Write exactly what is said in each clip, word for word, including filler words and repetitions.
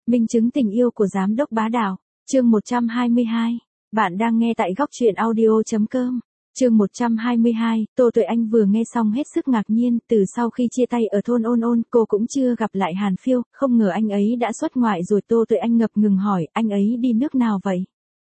Minh chứng tình yêu của giám đốc bá đạo. Chương một trăm hai mươi hai. Bạn đang nghe tại góc truyện audio chấm com. Chương một trăm hai mươi hai, Tô Tuệ Anh vừa nghe xong hết sức ngạc nhiên, từ sau khi chia tay ở thôn Ôn Ôn, cô cũng chưa gặp lại Hàn Phiêu, không ngờ anh ấy đã xuất ngoại rồi. Tô Tuệ Anh ngập ngừng hỏi, anh ấy đi nước nào vậy?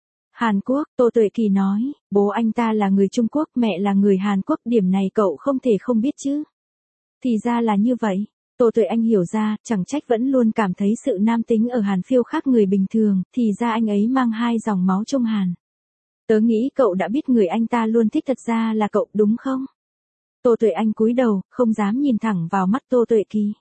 Hàn Quốc, Tô Tuệ Kỳ nói, bố anh ta là người Trung Quốc, mẹ là người Hàn Quốc, điểm này cậu không thể không biết chứ. Thì ra là như vậy. Tô Tuệ Anh hiểu ra, chẳng trách vẫn luôn cảm thấy sự nam tính ở Hàn Phiêu khác người bình thường, thì ra anh ấy mang hai dòng máu Trung Hàn. Tớ nghĩ cậu đã biết người anh ta luôn thích thật ra là cậu, đúng không? Tô Tuệ Anh cúi đầu, không dám nhìn thẳng vào mắt Tô Tuệ Kỳ.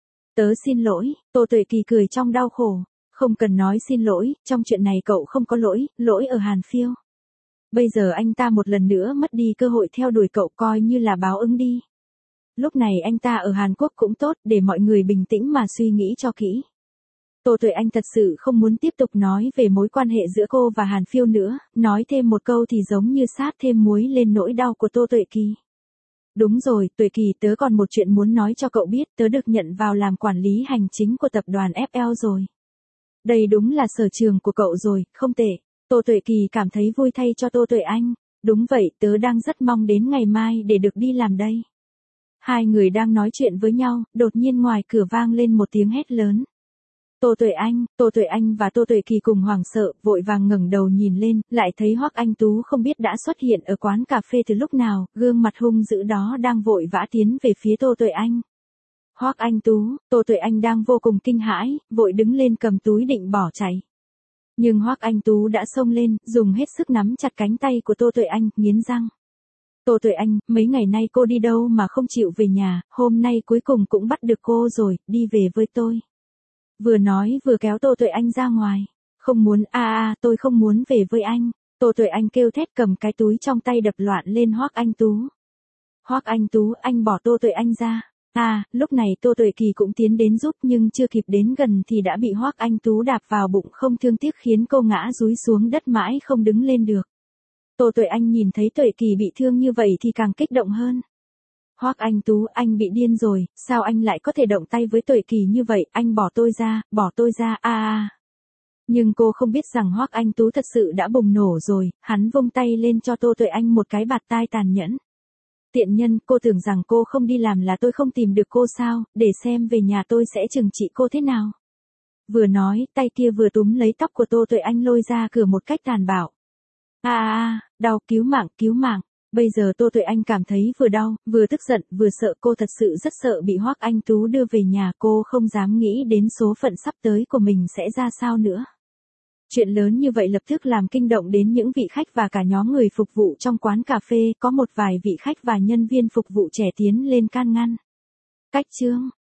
Tớ xin lỗi, Tô Tuệ Kỳ cười trong đau khổ. Không cần nói xin lỗi, trong chuyện này cậu không có lỗi, lỗi ở Hàn Phiêu. Bây giờ anh ta một lần nữa mất đi cơ hội theo đuổi cậu, coi như là báo ứng đi. Lúc này anh ta ở Hàn Quốc cũng tốt, để mọi người bình tĩnh mà suy nghĩ cho kỹ. Tô Tuệ Anh thật sự không muốn tiếp tục nói về mối quan hệ giữa cô và Hàn Phiêu nữa, nói thêm một câu thì giống như sát thêm muối lên nỗi đau của Tô Tuệ Kỳ. Đúng rồi, Tuệ Kỳ, tớ còn một chuyện muốn nói cho cậu biết, tớ được nhận vào làm quản lý hành chính của tập đoàn ép lờ rồi. Đây đúng là sở trường của cậu rồi, không tệ. Tô Tuệ Kỳ cảm thấy vui thay cho Tô Tuệ Anh. Đúng vậy, tớ đang rất mong đến ngày mai để được đi làm đây. Hai người đang nói chuyện với nhau, đột nhiên ngoài cửa vang lên một tiếng hét lớn. Tô Tuệ Anh, Tô Tuệ Anh và Tô Tuệ Kỳ cùng hoảng sợ, vội vàng ngẩng đầu nhìn lên, lại thấy Hoắc Anh Tú không biết đã xuất hiện ở quán cà phê từ lúc nào, gương mặt hung dữ đó đang vội vã tiến về phía Tô Tuệ Anh. Hoắc Anh Tú, Tô Tuệ Anh đang vô cùng kinh hãi, vội đứng lên cầm túi định bỏ chạy. Nhưng Hoắc Anh Tú đã xông lên, dùng hết sức nắm chặt cánh tay của Tô Tuệ Anh, nghiến răng. Tô Tuệ Anh, mấy ngày nay cô đi đâu mà không chịu về nhà, hôm nay cuối cùng cũng bắt được cô rồi, đi về với tôi. Vừa nói vừa kéo Tô Tuệ Anh ra ngoài. Không muốn, a a, tôi không muốn về với anh. Tô Tuệ Anh kêu thét cầm cái túi trong tay đập loạn lên Hoắc Anh Tú. Hoắc Anh Tú, anh bỏ Tô Tuệ Anh ra. À, lúc này Tô Tuệ Kỳ cũng tiến đến giúp nhưng chưa kịp đến gần thì đã bị Hoắc Anh Tú đạp vào bụng không thương tiếc khiến cô ngã dúi xuống đất mãi không đứng lên được. Tô Tuệ Anh nhìn thấy Tuệ Kỳ bị thương như vậy thì càng kích động hơn. Hoắc Anh Tú, anh bị điên rồi, sao anh lại có thể động tay với Tuệ Kỳ như vậy, anh bỏ tôi ra, bỏ tôi ra, a a. Nhưng cô không biết rằng Hoắc Anh Tú thật sự đã bùng nổ rồi, hắn vung tay lên cho Tô Tuệ Anh một cái bạt tai tàn nhẫn. Tiện nhân, cô tưởng rằng cô không đi làm là tôi không tìm được cô sao, để xem về nhà tôi sẽ trừng trị cô thế nào. Vừa nói, tay kia vừa túm lấy tóc của Tô Tuệ Anh lôi ra cửa một cách tàn bạo. A a, đau, cứu mạng, cứu mạng. Bây giờ Tô Tuệ Anh cảm thấy vừa đau, vừa tức giận, vừa sợ, cô thật sự rất sợ bị Hoắc Anh Tú đưa về nhà, cô không dám nghĩ đến số phận sắp tới của mình sẽ ra sao nữa. Chuyện lớn như vậy lập tức làm kinh động đến những vị khách và cả nhóm người phục vụ trong quán cà phê, có một vài vị khách và nhân viên phục vụ trẻ tiến lên can ngăn. Cách chương,